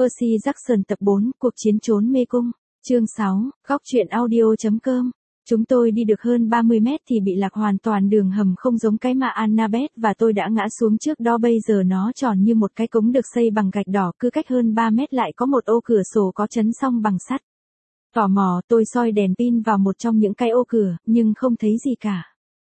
Percy Jackson tập 4, cuộc chiến trốn mê cung. Chương 6, góc truyện audio.com. Chúng tôi đi được hơn 30 mét thì bị lạc hoàn toàn, đường hầm không giống cái mà Annabeth và tôi đã ngã xuống trước đó, bây giờ nó tròn như một cái cống được xây bằng gạch đỏ, cứ cách hơn 3 mét lại có một ô cửa sổ có chấn song bằng sắt. Tò mò, tôi soi đèn pin vào một trong những cái ô cửa, nhưng không thấy gì cả.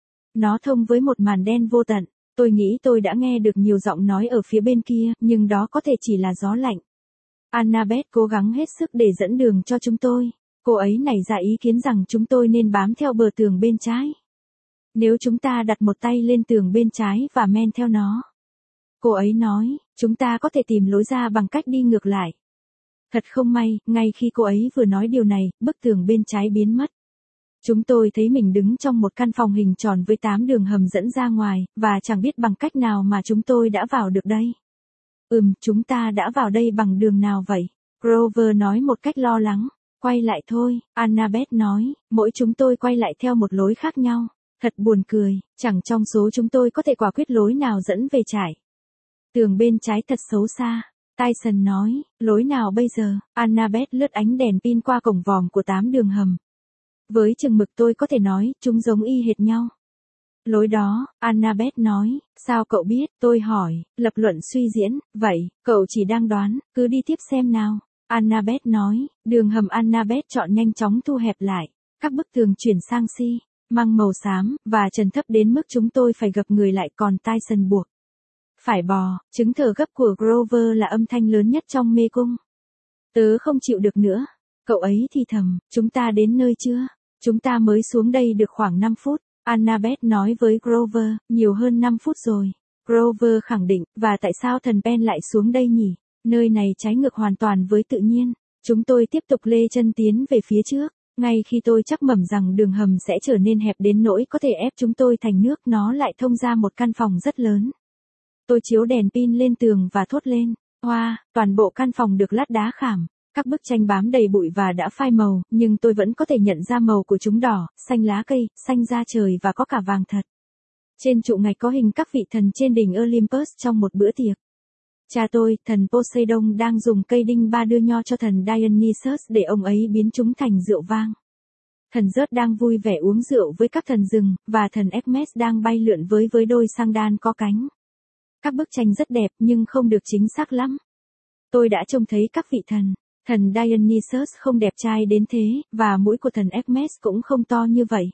Nó thông với một màn đen vô tận. Tôi nghĩ tôi đã nghe được nhiều giọng nói ở phía bên kia, nhưng đó có thể chỉ là gió lạnh. Annabeth cố gắng hết sức để dẫn đường cho chúng tôi. Cô ấy nảy ra ý kiến rằng chúng tôi nên bám theo bờ tường bên trái. Nếu chúng ta đặt một tay lên tường bên trái và men theo nó. Cô ấy nói, chúng ta có thể tìm lối ra bằng cách đi ngược lại. Thật không may, ngay khi cô ấy vừa nói điều này, bức tường bên trái biến mất. Chúng tôi thấy mình đứng trong một căn phòng hình tròn với 8 đường hầm dẫn ra ngoài, và chẳng biết bằng cách nào mà chúng tôi đã vào được đây. Chúng ta đã vào đây bằng đường nào vậy? Grover nói một cách lo lắng. Quay lại thôi, Annabeth nói, mỗi chúng tôi quay lại theo một lối khác nhau. Thật buồn cười, chẳng trong số chúng tôi có thể quả quyết lối nào dẫn về trại. Tường bên trái thật xấu xa. Tyson nói, lối nào bây giờ? Annabeth lướt ánh đèn pin qua cổng vòm của 8 đường hầm. Với chừng mực tôi có thể nói, chúng giống y hệt nhau. Lối đó, Annabeth nói, sao cậu biết? Tôi hỏi, lập luận suy diễn, vậy, cậu chỉ đang đoán, cứ đi tiếp xem nào. Annabeth nói, đường hầm Annabeth chọn nhanh chóng thu hẹp lại, các bức tường chuyển sang măng màu xám, và trần thấp đến mức chúng tôi phải gập người lại, còn Tyson buộc phải bò. Chứng thở gấp của Grover là âm thanh lớn nhất trong mê cung. Tớ không chịu được nữa. Cậu ấy thì thầm, chúng ta đến nơi chưa? Chúng ta mới xuống đây được khoảng 5 phút. Annabeth nói với Grover, nhiều hơn 5 phút rồi. Grover khẳng định, và tại sao thần Ben lại xuống đây nhỉ? Nơi này trái ngược hoàn toàn với tự nhiên. Chúng tôi tiếp tục lê chân tiến về phía trước. Ngay khi tôi chắc mẩm rằng đường hầm sẽ trở nên hẹp đến nỗi có thể ép chúng tôi thành nước, nó lại thông ra một căn phòng rất lớn. Tôi chiếu đèn pin lên tường và thốt lên, wow, toàn bộ căn phòng được lát đá khảm. Các bức tranh bám đầy bụi và đã phai màu, nhưng tôi vẫn có thể nhận ra màu của chúng: đỏ, xanh lá cây, xanh da trời và có cả vàng thật. Trên trụ ngạch có hình các vị thần trên đỉnh Olympus trong một bữa tiệc. Cha tôi, thần Poseidon, đang dùng cây đinh ba đưa nho cho thần Dionysus để ông ấy biến chúng thành rượu vang. Thần Zeus đang vui vẻ uống rượu với các thần rừng, và thần Hermes đang bay lượn với đôi sang đan có cánh. Các bức tranh rất đẹp nhưng không được chính xác lắm. Tôi đã trông thấy các vị thần. Thần Dionysus không đẹp trai đến thế, và mũi của thần Hermes cũng không to như vậy.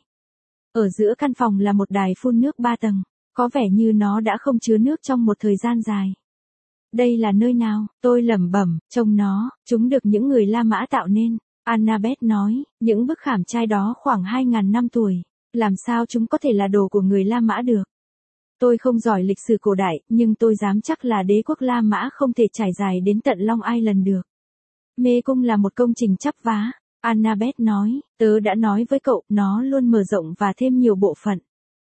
Ở giữa căn phòng là một đài phun nước 3 tầng, có vẻ như nó đã không chứa nước trong một thời gian dài. Đây là nơi nào? Tôi lẩm bẩm, trông nó, chúng được những người La Mã tạo nên. Annabeth nói, những bức khảm trai đó khoảng 2.000 năm tuổi. Làm sao chúng có thể là đồ của người La Mã được? Tôi không giỏi lịch sử cổ đại, nhưng tôi dám chắc là đế quốc La Mã không thể trải dài đến tận Long Island được. Mê cung là một công trình chắp vá. Annabeth nói, tớ đã nói với cậu, nó luôn mở rộng và thêm nhiều bộ phận.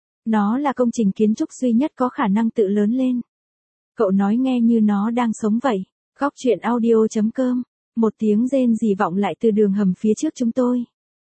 Nó là công trình kiến trúc duy nhất có khả năng tự lớn lên. Cậu nói nghe như nó đang sống vậy. Góc truyện audio.com. Một tiếng rên rỉ vọng lại từ đường hầm phía trước chúng tôi.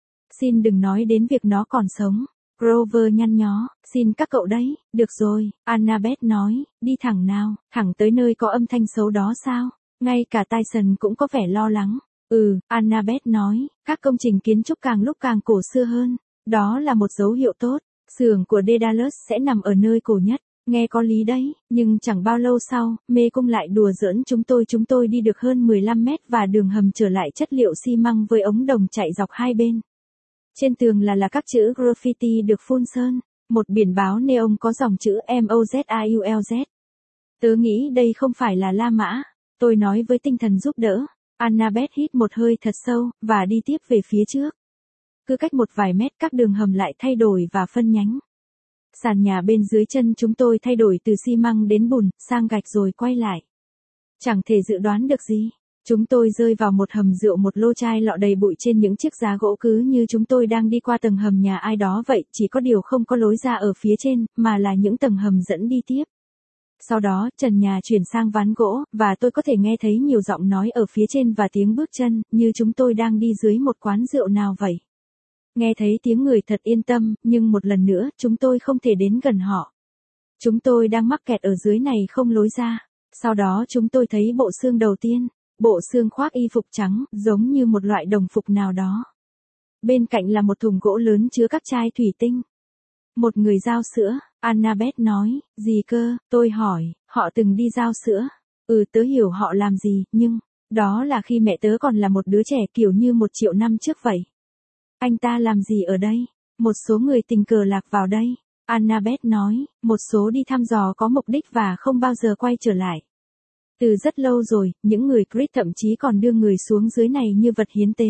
Xin đừng nói đến việc nó còn sống. Grover nhăn nhó, xin các cậu đấy, được rồi, Annabeth nói, đi thẳng nào, thẳng tới nơi có âm thanh xấu đó sao? Ngay cả Tyson cũng có vẻ lo lắng. Annabeth nói, các công trình kiến trúc càng lúc càng cổ xưa hơn. Đó là một dấu hiệu tốt. Xưởng của Daedalus sẽ nằm ở nơi cổ nhất. Nghe có lý đấy, nhưng chẳng bao lâu sau, mê cung lại đùa giỡn chúng tôi đi được hơn 15 mét và đường hầm trở lại chất liệu xi măng với ống đồng chạy dọc hai bên. Trên tường là các chữ graffiti được phun sơn, một biển báo neon có dòng chữ MOZAULZ. Tớ nghĩ đây không phải là La Mã, tôi nói với tinh thần giúp đỡ. Annabeth hít một hơi thật sâu, và đi tiếp về phía trước. Cứ cách một vài mét các đường hầm lại thay đổi và phân nhánh. Sàn nhà bên dưới chân chúng tôi thay đổi từ xi măng đến bùn, sang gạch rồi quay lại. Chẳng thể dự đoán được gì. Chúng tôi rơi vào một hầm rượu, một lô chai lọ đầy bụi trên những chiếc giá gỗ, cứ như chúng tôi đang đi qua tầng hầm nhà ai đó vậy, chỉ có điều không có lối ra ở phía trên, mà là những tầng hầm dẫn đi tiếp. Sau đó, trần nhà chuyển sang ván gỗ, và tôi có thể nghe thấy nhiều giọng nói ở phía trên và tiếng bước chân, như chúng tôi đang đi dưới một quán rượu nào vậy. Nghe thấy tiếng người thật yên tâm, nhưng một lần nữa, chúng tôi không thể đến gần họ. Chúng tôi đang mắc kẹt ở dưới này, không lối ra. Sau đó chúng tôi thấy bộ xương đầu tiên. bộ xương khoác y phục trắng, giống như một loại đồng phục nào đó. Bên cạnh là một thùng gỗ lớn chứa các chai thủy tinh. Một người giao sữa, Annabeth nói, gì cơ, tôi hỏi, họ từng đi giao sữa. Tớ hiểu họ làm gì, nhưng, đó là khi mẹ tớ còn là một đứa trẻ kiểu như 1 triệu năm trước vậy. Anh ta làm gì ở đây? Một số người tình cờ lạc vào đây. Annabeth nói, một số đi thăm dò có mục đích và không bao giờ quay trở lại. Từ rất lâu rồi, những người Creed thậm chí còn đưa người xuống dưới này như vật hiến tế.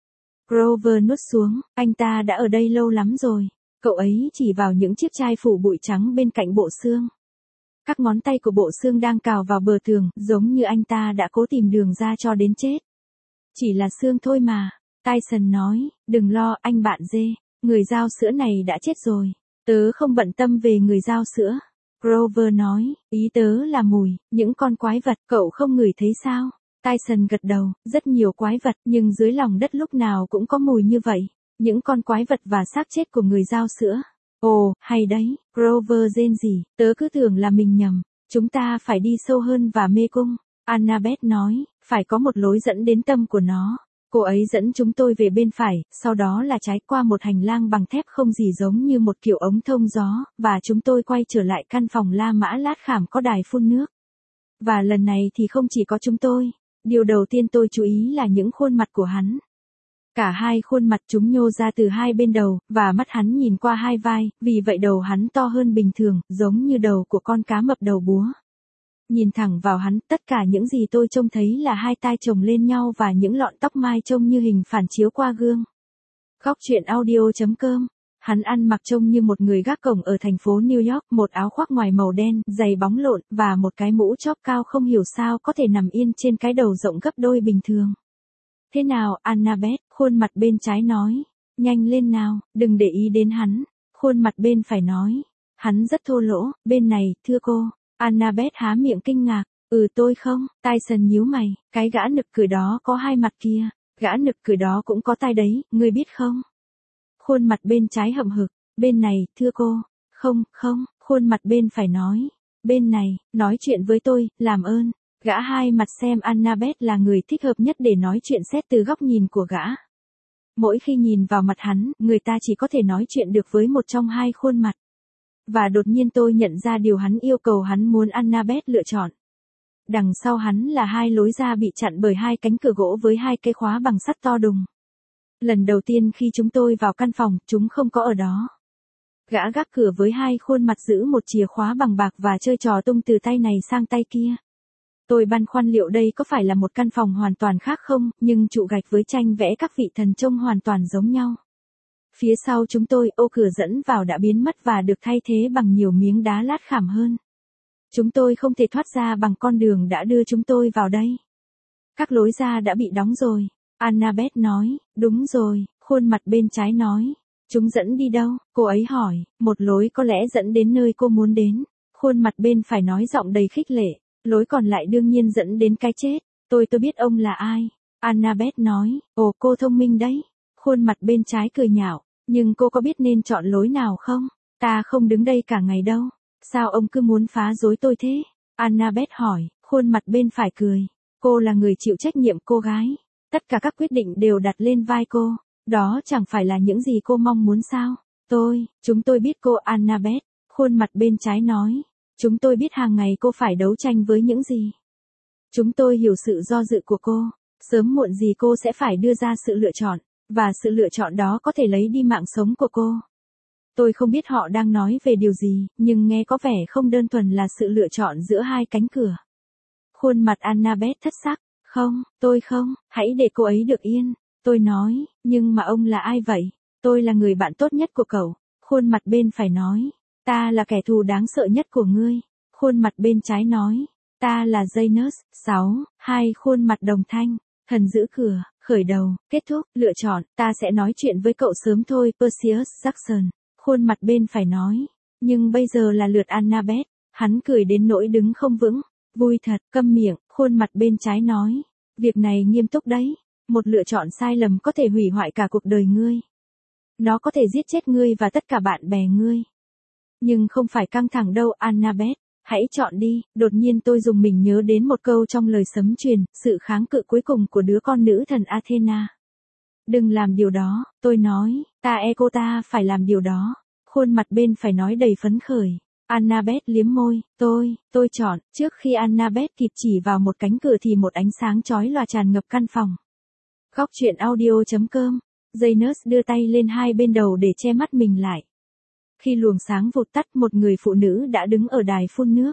Grover nuốt xuống, anh ta đã ở đây lâu lắm rồi. Cậu ấy chỉ vào những chiếc chai phủ bụi trắng bên cạnh bộ xương. Các ngón tay của bộ xương đang cào vào bờ tường, giống như anh ta đã cố tìm đường ra cho đến chết. Chỉ là xương thôi mà. Tyson nói, đừng lo anh bạn dê, người giao sữa này đã chết rồi. Tớ không bận tâm về người giao sữa. Grover nói, ý tớ là mùi, những con quái vật, cậu không ngửi thấy sao? Tyson gật đầu, rất nhiều quái vật, nhưng dưới lòng đất lúc nào cũng có mùi như vậy. Những con quái vật và xác chết của người giao sữa. Ồ, hay đấy, Grover rên rỉ, tớ cứ tưởng là mình nhầm. Chúng ta phải đi sâu hơn và mê cung. Annabeth nói, phải có một lối dẫn đến tâm của nó. Cô ấy dẫn chúng tôi về bên phải, sau đó là trái qua một hành lang bằng thép không gì giống như một kiểu ống thông gió, và chúng tôi quay trở lại căn phòng La Mã lát khảm có đài phun nước. Và lần này thì không chỉ có chúng tôi. Điều đầu tiên tôi chú ý là những khuôn mặt của hắn. Cả hai khuôn mặt chúng nhô ra từ hai bên đầu, và mắt hắn nhìn qua hai vai, vì vậy đầu hắn to hơn bình thường, giống như đầu của con cá mập đầu búa. Nhìn thẳng vào hắn, tất cả những gì tôi trông thấy là hai tai chồng lên nhau và những lọn tóc mai trông như hình phản chiếu qua gương. Góc truyện audio.com. Hắn ăn mặc trông như một người gác cổng ở thành phố New York, một áo khoác ngoài màu đen, giày bóng lộn, và một cái mũ chóp cao không hiểu sao có thể nằm yên trên cái đầu rộng gấp đôi bình thường. Thế nào, Annabeth, khuôn mặt bên trái nói. Nhanh lên nào, đừng để ý đến hắn. Khuôn mặt bên phải nói. Hắn rất thô lỗ, bên này, thưa cô. Annabeth há miệng kinh ngạc. Tôi không, Tyson nhíu mày, cái gã nực cười đó có hai mặt kia. Gã nực cười đó cũng có tai đấy, ngươi biết không? Khuôn mặt bên trái hậm hực. Bên này, thưa cô. Không, khuôn mặt bên phải nói. Bên này, nói chuyện với tôi, làm ơn. Gã hai mặt xem Annabeth là người thích hợp nhất để nói chuyện xét từ góc nhìn của gã. Mỗi khi nhìn vào mặt hắn, người ta chỉ có thể nói chuyện được với một trong hai khuôn mặt. Và đột nhiên tôi nhận ra điều hắn yêu cầu hắn muốn Annabeth lựa chọn. Đằng sau hắn là hai lối ra bị chặn bởi hai cánh cửa gỗ với hai cây khóa bằng sắt to đùng. Lần đầu tiên khi chúng tôi vào căn phòng, chúng không có ở đó. Gã gác cửa với hai khuôn mặt giữ một chìa khóa bằng bạc và chơi trò tung từ tay này sang tay kia. Tôi băn khoăn liệu đây có phải là một căn phòng hoàn toàn khác không, nhưng trụ gạch với tranh vẽ các vị thần trông hoàn toàn giống nhau. Phía sau chúng tôi, ô cửa dẫn vào đã biến mất và được thay thế bằng nhiều miếng đá lát khảm hơn. Chúng tôi không thể thoát ra bằng con đường đã đưa chúng tôi vào đây. Các lối ra đã bị đóng rồi. Annabeth nói, đúng rồi, khuôn mặt bên trái nói. Chúng dẫn đi đâu? Cô ấy hỏi, một lối có lẽ dẫn đến nơi cô muốn đến. Khuôn mặt bên phải nói giọng đầy khích lệ. Lối còn lại đương nhiên dẫn đến cái chết. Tôi biết ông là ai. Annabeth nói, ồ cô thông minh đấy. Khuôn mặt bên trái cười nhạo, nhưng cô có biết nên chọn lối nào không? Ta không đứng đây cả ngày đâu. Sao ông cứ muốn phá rối tôi thế? Annabeth hỏi, khuôn mặt bên phải cười. Cô là người chịu trách nhiệm cô gái. Tất cả các quyết định đều đặt lên vai cô. Đó chẳng phải là những gì cô mong muốn sao? Chúng tôi biết cô Annabeth. Khuôn mặt bên trái nói. Chúng tôi biết hàng ngày cô phải đấu tranh với những gì. Chúng tôi hiểu sự do dự của cô. Sớm muộn gì cô sẽ phải đưa ra sự lựa chọn. Và sự lựa chọn đó có thể lấy đi mạng sống của cô. Tôi không biết họ đang nói về điều gì, nhưng nghe có vẻ không đơn thuần là sự lựa chọn giữa hai cánh cửa. Khuôn mặt Annabeth thất sắc. Không, tôi không, hãy để cô ấy được yên. Tôi nói, nhưng mà ông là ai vậy? Tôi là người bạn tốt nhất của cậu. Khuôn mặt bên phải nói. Ta là kẻ thù đáng sợ nhất của ngươi. Khuôn mặt bên trái nói. Ta là Janus. 6. Hai khuôn mặt đồng thanh. Thần giữ cửa, khởi đầu, kết thúc, lựa chọn. Ta sẽ nói chuyện với cậu sớm thôi, Perseus Jackson. Khuôn mặt bên phải nói. Nhưng bây giờ là lượt Annabeth. Hắn cười đến nỗi đứng không vững. Vui thật, câm miệng, khuôn mặt bên trái nói. Việc này nghiêm túc đấy. Một lựa chọn sai lầm có thể hủy hoại cả cuộc đời ngươi. Nó có thể giết chết ngươi và tất cả bạn bè ngươi. Nhưng không phải căng thẳng đâu, Annabeth. Hãy chọn đi, đột nhiên tôi dùng mình nhớ đến một câu trong lời sấm truyền, sự kháng cự cuối cùng của đứa con nữ thần Athena. Đừng làm điều đó, tôi nói, cô ta phải làm điều đó. Khuôn mặt bên phải nói đầy phấn khởi. Annabeth liếm môi, tôi chọn, trước khi Annabeth kịp chỉ vào một cánh cửa thì một ánh sáng chói lòa tràn ngập căn phòng. Góc truyện audio.com, Janus đưa tay lên hai bên đầu để che mắt mình lại. Khi luồng sáng vụt tắt, một người phụ nữ đã đứng ở đài phun nước.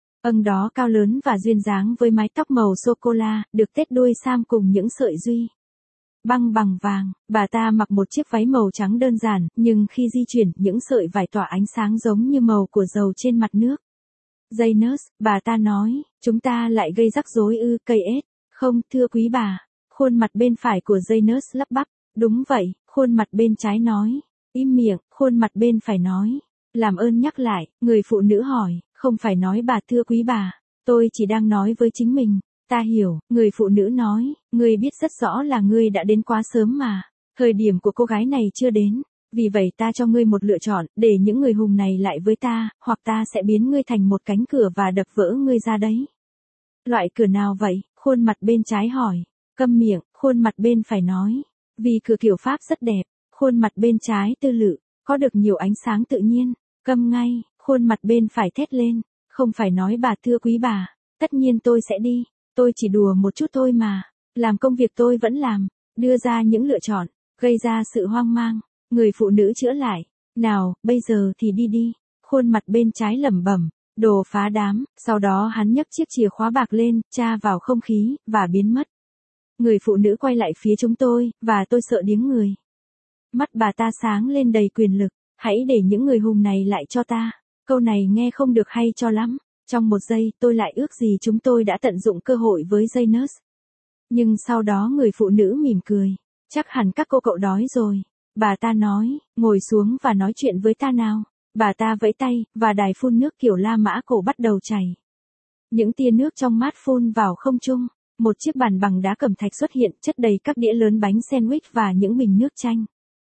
Đó cao lớn và duyên dáng với mái tóc màu sô-cô-la, được tết đuôi sam cùng những sợi duy băng bằng vàng. Bà ta mặc một chiếc váy màu trắng đơn giản, nhưng khi di chuyển, những sợi vải tỏa ánh sáng giống như màu của dầu trên mặt nước. Janus, bà ta nói, chúng ta lại gây rắc rối ư, cây ết. Không, thưa quý bà. Khuôn mặt bên phải của Janus lắp bắp. Đúng vậy, khuôn mặt bên trái nói. Im miệng, khuôn mặt bên phải nói. Làm ơn nhắc lại, người phụ nữ hỏi, không phải nói bà thưa quý bà. Tôi chỉ đang nói với chính mình. Ta hiểu, người phụ nữ nói, ngươi biết rất rõ là ngươi đã đến quá sớm mà. Thời điểm của cô gái này chưa đến. Vì vậy ta cho ngươi một lựa chọn, để những người hùng này lại với ta, hoặc ta sẽ biến ngươi thành một cánh cửa và đập vỡ ngươi ra đấy. Loại cửa nào vậy? Khuôn mặt bên trái hỏi. Câm miệng, khuôn mặt bên phải nói. Vì cửa kiểu Pháp rất đẹp. Khuôn mặt bên trái tư lự, có được nhiều ánh sáng tự nhiên. Câm ngay, khuôn mặt bên phải thét lên. Không phải nói bà thưa quý bà. Tất nhiên tôi sẽ đi. Tôi chỉ đùa một chút thôi mà. Làm công việc tôi vẫn làm. Đưa ra những lựa chọn. Gây ra sự hoang mang. Người phụ nữ chữa lại. Nào, bây giờ thì đi đi. Khuôn mặt bên trái lẩm bẩm. Đồ phá đám. Sau đó hắn nhấc chiếc chìa khóa bạc lên, tra vào không khí, và biến mất. Người phụ nữ quay lại phía chúng tôi, và tôi sợ điếng người. Mắt bà ta sáng lên đầy quyền lực. Hãy để những người hùng này lại cho ta. Câu này nghe không được hay cho lắm. Trong một giây, tôi lại ước gì chúng tôi đã tận dụng cơ hội với Janus. Nhưng sau đó người phụ nữ mỉm cười. Chắc hẳn các cô cậu đói rồi. Bà ta nói, ngồi xuống và nói chuyện với ta nào. Bà ta vẫy tay, và đài phun nước kiểu La Mã cổ bắt đầu chảy. Những tia nước trong mát phun vào không trung. Một chiếc bàn bằng đá cẩm thạch xuất hiện, chất đầy các đĩa lớn bánh sandwich và những bình nước chanh.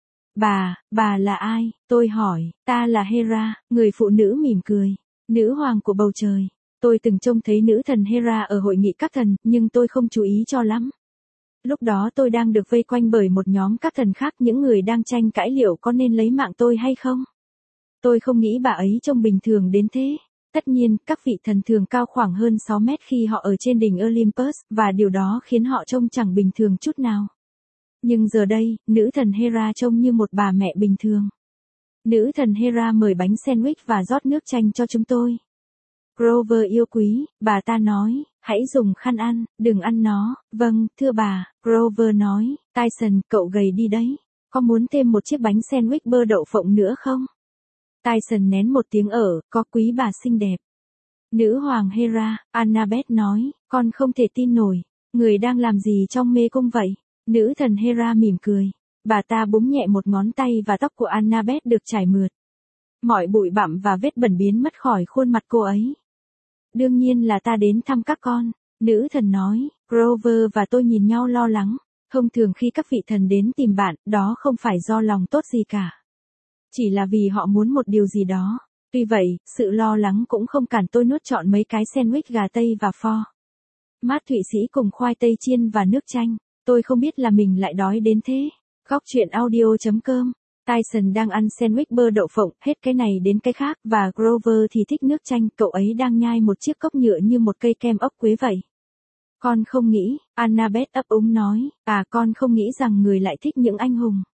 Bà là ai? Tôi hỏi. Ta là Hera, người phụ nữ mỉm cười. Nữ hoàng của bầu trời. Tôi từng trông thấy nữ thần Hera ở hội nghị các thần, nhưng tôi không chú ý cho lắm. Lúc đó tôi đang được vây quanh bởi một nhóm các thần khác, những người đang tranh cãi liệu có nên lấy mạng tôi hay không. Tôi không nghĩ bà ấy trông bình thường đến thế. Tất nhiên, các vị thần thường cao khoảng hơn 6 mét khi họ ở trên đỉnh Olympus, và điều đó khiến họ trông chẳng bình thường chút nào. Nhưng giờ đây, nữ thần Hera trông như một bà mẹ bình thường. Nữ thần Hera mời bánh sandwich và rót nước chanh cho chúng tôi. Grover yêu quý, bà ta nói, hãy dùng khăn ăn, đừng ăn nó. Vâng, thưa bà, Grover nói. Tyson, cậu gầy đi đấy. Có muốn thêm một chiếc bánh sandwich bơ đậu phộng nữa không? Tyson nén một tiếng có quý bà xinh đẹp. Nữ hoàng Hera, Annabeth nói, con không thể tin nổi. Người đang làm gì trong mê cung vậy? Nữ thần Hera mỉm cười. Bà ta búng nhẹ một ngón tay và tóc của Annabeth được chải mượt. Mọi bụi bặm và vết bẩn biến mất khỏi khuôn mặt cô ấy. Đương nhiên là ta đến thăm các con. Nữ thần nói. Grover và tôi nhìn nhau lo lắng. Thông thường khi các vị thần đến tìm bạn, đó không phải do lòng tốt gì cả. Chỉ là vì họ muốn một điều gì đó. Tuy vậy, sự lo lắng cũng không cản tôi nuốt trọn mấy cái sandwich gà tây và pho mát Thụy Sĩ cùng khoai tây chiên và nước chanh. Tôi không biết là mình lại đói đến thế. Góc truyện audio.com. Tyson đang ăn sandwich bơ đậu phộng, hết cái này đến cái khác, và Grover thì thích nước chanh, cậu ấy đang nhai một chiếc cốc nhựa như một cây kem ốc quế vậy. Con không nghĩ, Annabeth ấp úng nói, con không nghĩ rằng người lại thích những anh hùng.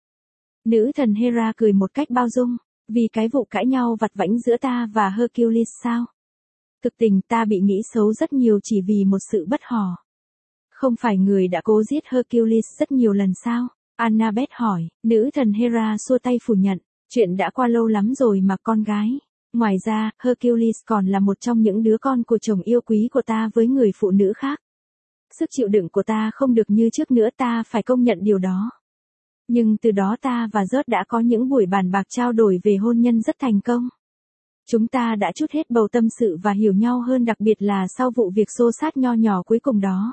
Nữ thần Hera cười một cách bao dung, vì cái vụ cãi nhau vặt vãnh giữa ta và Hercules sao? Thực tình ta bị nghĩ xấu rất nhiều chỉ vì một sự bất hò. Không phải người đã cố giết Hercules rất nhiều lần sao? Annabeth hỏi. Nữ thần Hera xua tay phủ nhận. Chuyện đã qua lâu lắm rồi mà con gái. Ngoài ra, Hercules còn là một trong những đứa con của chồng yêu quý của ta với người phụ nữ khác. Sức chịu đựng của ta không được như trước nữa, ta phải công nhận điều đó. Nhưng từ đó ta và Zeus đã có những buổi bàn bạc trao đổi về hôn nhân rất thành công. Chúng ta đã trút hết bầu tâm sự và hiểu nhau hơn, đặc biệt là sau vụ việc xô xát nho nhỏ cuối cùng đó.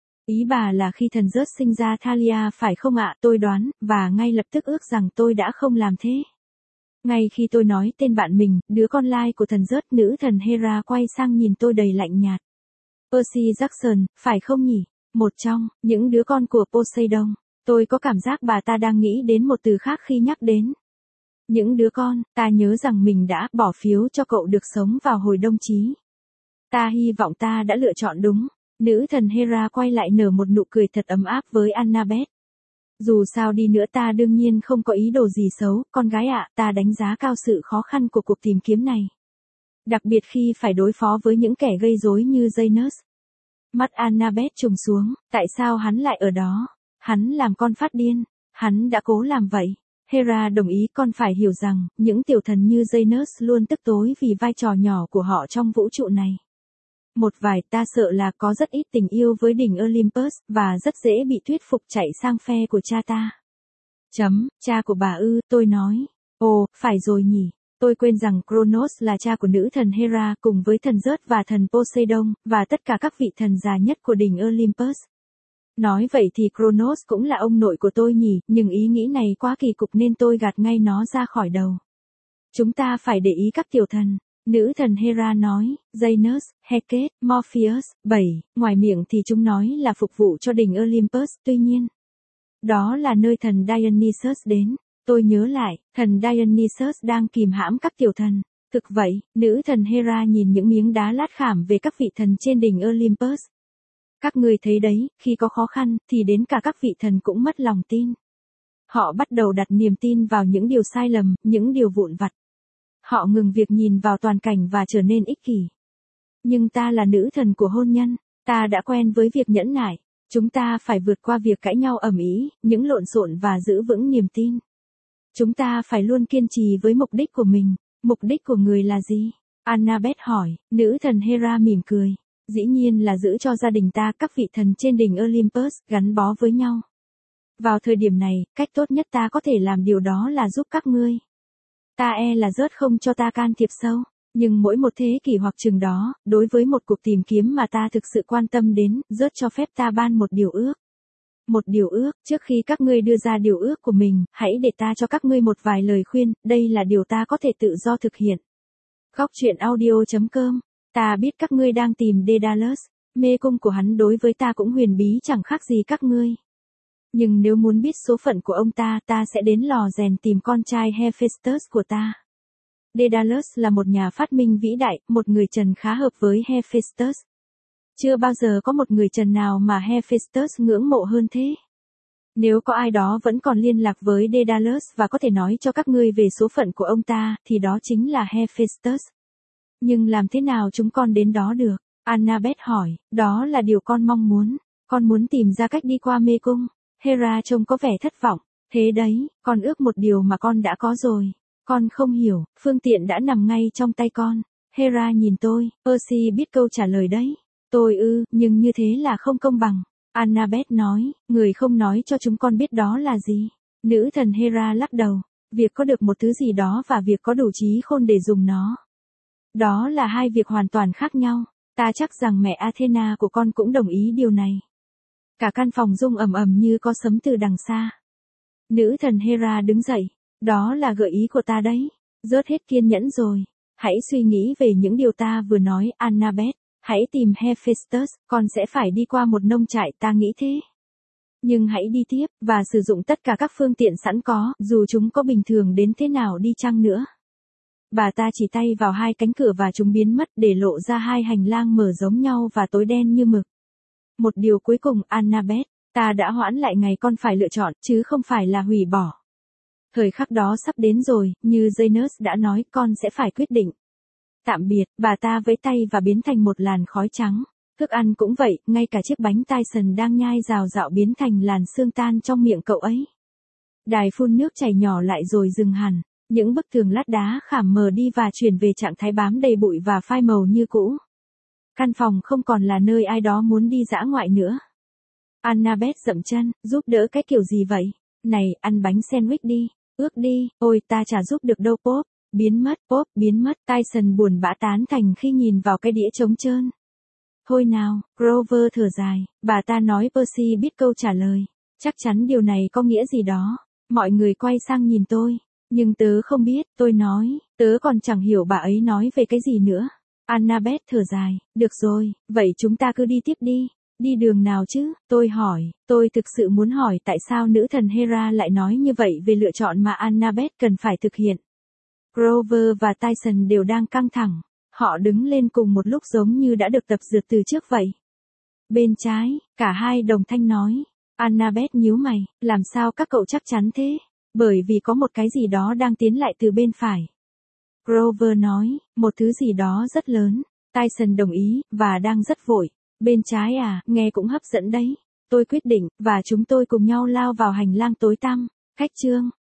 Ý bà là khi thần Zeus sinh ra Thalia phải không ạ? Tôi đoán, và ngay lập tức ước rằng tôi đã không làm thế. Ngay khi tôi nói tên bạn mình, đứa con lai của thần rớt, nữ thần Hera quay sang nhìn tôi đầy lạnh nhạt. Percy Jackson, phải không nhỉ? Một trong những đứa con của Poseidon. Tôi có cảm giác bà ta đang nghĩ đến một từ khác khi nhắc đến những đứa con. Ta nhớ rằng mình đã bỏ phiếu cho cậu được sống vào hồi đông chí. Ta hy vọng ta đã lựa chọn đúng. Nữ thần Hera quay lại nở một nụ cười thật ấm áp với Annabeth. Dù sao đi nữa ta đương nhiên không có ý đồ gì xấu, con gái ạ, ta đánh giá cao sự khó khăn của cuộc tìm kiếm này. Đặc biệt khi phải đối phó với những kẻ gây rối như Janus. Mắt Annabeth trùng xuống, tại sao hắn lại ở đó? Hắn làm con phát điên, hắn đã cố làm vậy. Hera đồng ý, con phải hiểu rằng, những tiểu thần như Janus luôn tức tối vì vai trò nhỏ của họ trong vũ trụ này. Một vài ta sợ là có rất ít tình yêu với đỉnh Olympus, và rất dễ bị thuyết phục chạy sang phe của cha ta. Cha của bà ư, tôi nói. Ồ, phải rồi nhỉ. Tôi quên rằng Kronos là cha của nữ thần Hera cùng với thần Zeus và thần Poseidon, và tất cả các vị thần già nhất của đỉnh Olympus. Nói vậy thì Kronos cũng là ông nội của tôi nhỉ, nhưng ý nghĩ này quá kỳ cục nên tôi gạt ngay nó ra khỏi đầu. Chúng ta phải để ý các tiểu thần. Nữ thần Hera nói, Janus, Hecate, Morpheus, 7, ngoài miệng thì chúng nói là phục vụ cho đỉnh Olympus, tuy nhiên. Đó là nơi thần Dionysus đến. Tôi nhớ lại, thần Dionysus đang kìm hãm các tiểu thần. Thực vậy, nữ thần Hera nhìn những miếng đá lát khảm về các vị thần trên đỉnh Olympus. Các người thấy đấy, khi có khó khăn, thì đến cả các vị thần cũng mất lòng tin. Họ bắt đầu đặt niềm tin vào những điều sai lầm, những điều vụn vặt. Họ ngừng việc nhìn vào toàn cảnh và trở nên ích kỷ. Nhưng ta là nữ thần của hôn nhân, ta đã quen với việc nhẫn nại. Chúng ta phải vượt qua việc cãi nhau ầm ĩ, những lộn xộn và giữ vững niềm tin. Chúng ta phải luôn kiên trì với mục đích của mình. Mục đích của người là gì? Annabeth hỏi. Nữ thần Hera mỉm cười. Dĩ nhiên là giữ cho gia đình ta, các vị thần trên đỉnh Olympus, gắn bó với nhau. Vào thời điểm này, cách tốt nhất ta có thể làm điều đó là giúp các ngươi. Ta là Zeus không cho ta can thiệp sâu, nhưng mỗi một thế kỷ hoặc chừng đó, đối với một cuộc tìm kiếm mà ta thực sự quan tâm đến, Zeus cho phép ta ban một điều ước. Một điều ước, trước khi các ngươi đưa ra điều ước của mình, hãy để ta cho các ngươi một vài lời khuyên, đây là điều ta có thể tự do thực hiện. Góc truyện audio.com. Ta biết các ngươi đang tìm Daedalus, mê cung của hắn đối với ta cũng huyền bí chẳng khác gì các ngươi. Nhưng nếu muốn biết số phận của ông ta sẽ đến lò rèn tìm con trai Hephaestus của ta. Daedalus là một nhà phát minh vĩ đại, một người trần khá hợp với Hephaestus. Chưa bao giờ có một người trần nào mà Hephaestus ngưỡng mộ hơn thế. Nếu có ai đó vẫn còn liên lạc với Daedalus và có thể nói cho các ngươi về số phận của ông ta, thì đó chính là Hephaestus. Nhưng làm thế nào chúng con đến đó được? Annabeth hỏi, đó là điều con mong muốn. Con muốn tìm ra cách đi qua mê cung. Hera trông có vẻ thất vọng. Thế đấy, con ước một điều mà con đã có rồi. Con không hiểu, phương tiện đã nằm ngay trong tay con. Hera nhìn tôi, Percy biết câu trả lời đấy. Tôi nhưng như thế là không công bằng. Annabeth nói, người không nói cho chúng con biết đó là gì. Nữ thần Hera lắc đầu. Việc có được một thứ gì đó và việc có đủ trí khôn để dùng nó. Đó là hai việc hoàn toàn khác nhau. Ta chắc rằng mẹ Athena của con cũng đồng ý điều này. Cả căn phòng rung ầm ầm như có sấm từ đằng xa. Nữ thần Hera đứng dậy. Đó là gợi ý của ta đấy. Rớt hết kiên nhẫn rồi. Hãy suy nghĩ về những điều ta vừa nói, Annabeth. Hãy tìm Hephaestus, con sẽ phải đi qua một nông trại, ta nghĩ thế. Nhưng hãy đi tiếp, và sử dụng tất cả các phương tiện sẵn có, dù chúng có bình thường đến thế nào đi chăng nữa. Bà ta chỉ tay vào hai cánh cửa và chúng biến mất để lộ ra hai hành lang mở giống nhau và tối đen như mực. Một điều cuối cùng, Annabeth, ta đã hoãn lại ngày con phải lựa chọn, chứ không phải là hủy bỏ. Thời khắc đó sắp đến rồi, như Janus đã nói, con sẽ phải quyết định. Tạm biệt, bà ta vẫy tay và biến thành một làn khói trắng. Thức ăn cũng vậy, ngay cả chiếc bánh Tyson đang nhai rào rạo biến thành làn sương tan trong miệng cậu ấy. Đài phun nước chảy nhỏ lại rồi dừng hẳn. Những bức tường lát đá khảm mờ đi và chuyển về trạng thái bám đầy bụi và phai màu như cũ. Căn phòng không còn là nơi ai đó muốn đi dã ngoại nữa. Annabeth dậm chân, giúp đỡ cái kiểu gì vậy? Này, ăn bánh sandwich đi, ước đi, ôi ta chả giúp được đâu Pop. Pop, biến mất, Tyson buồn bã tán thành khi nhìn vào cái đĩa trống trơn. Thôi nào, Grover thở dài, bà ta nói Percy biết câu trả lời. Chắc chắn điều này có nghĩa gì đó. Mọi người quay sang nhìn tôi. Nhưng tớ không biết, tôi nói, tớ còn chẳng hiểu bà ấy nói về cái gì nữa. Annabeth thở dài, được rồi, vậy chúng ta cứ đi tiếp đi. Đi đường nào chứ, tôi hỏi, tôi thực sự muốn hỏi tại sao nữ thần Hera lại nói như vậy về lựa chọn mà Annabeth cần phải thực hiện. Grover và Tyson đều đang căng thẳng, họ đứng lên cùng một lúc giống như đã được tập dượt từ trước vậy. Bên trái, cả hai đồng thanh nói. Annabeth nhíu mày, làm sao các cậu chắc chắn thế? Bởi vì có một cái gì đó đang tiến lại từ bên phải. Grover nói, một thứ gì đó rất lớn. Tyson đồng ý, và đang rất vội. Bên trái à, nghe cũng hấp dẫn đấy. Tôi quyết định, và chúng tôi cùng nhau lao vào hành lang tối tăm. Khách trương,